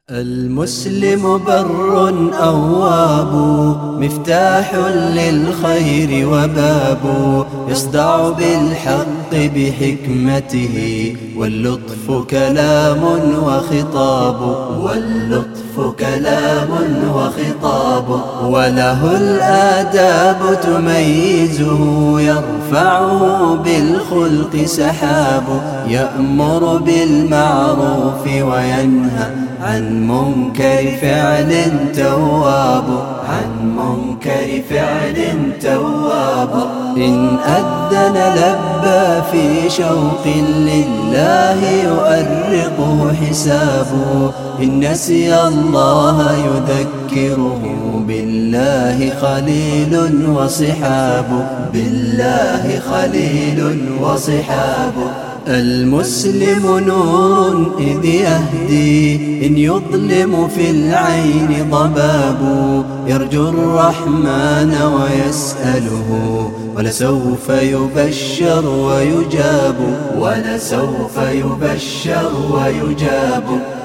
المسلم بر أواب، مفتاح للخير وباب، يصدع بالحق بحكمته، واللطف كلام وخطاب، وله الآداب تميزه، يرفعه بالخلق سحاب، يأمر بالمعروف وينهى عن منكر فعل تواب، إن أذن لبى في شوق لله يؤرقه حسابه، إن نسي الله يذكره بالله خليل وصحابه، المسلم نور إذ يهدي، إن يظلم في العين ضباب، يرجو الرحمن ويسأله، ولسوف يبشر ويجاب،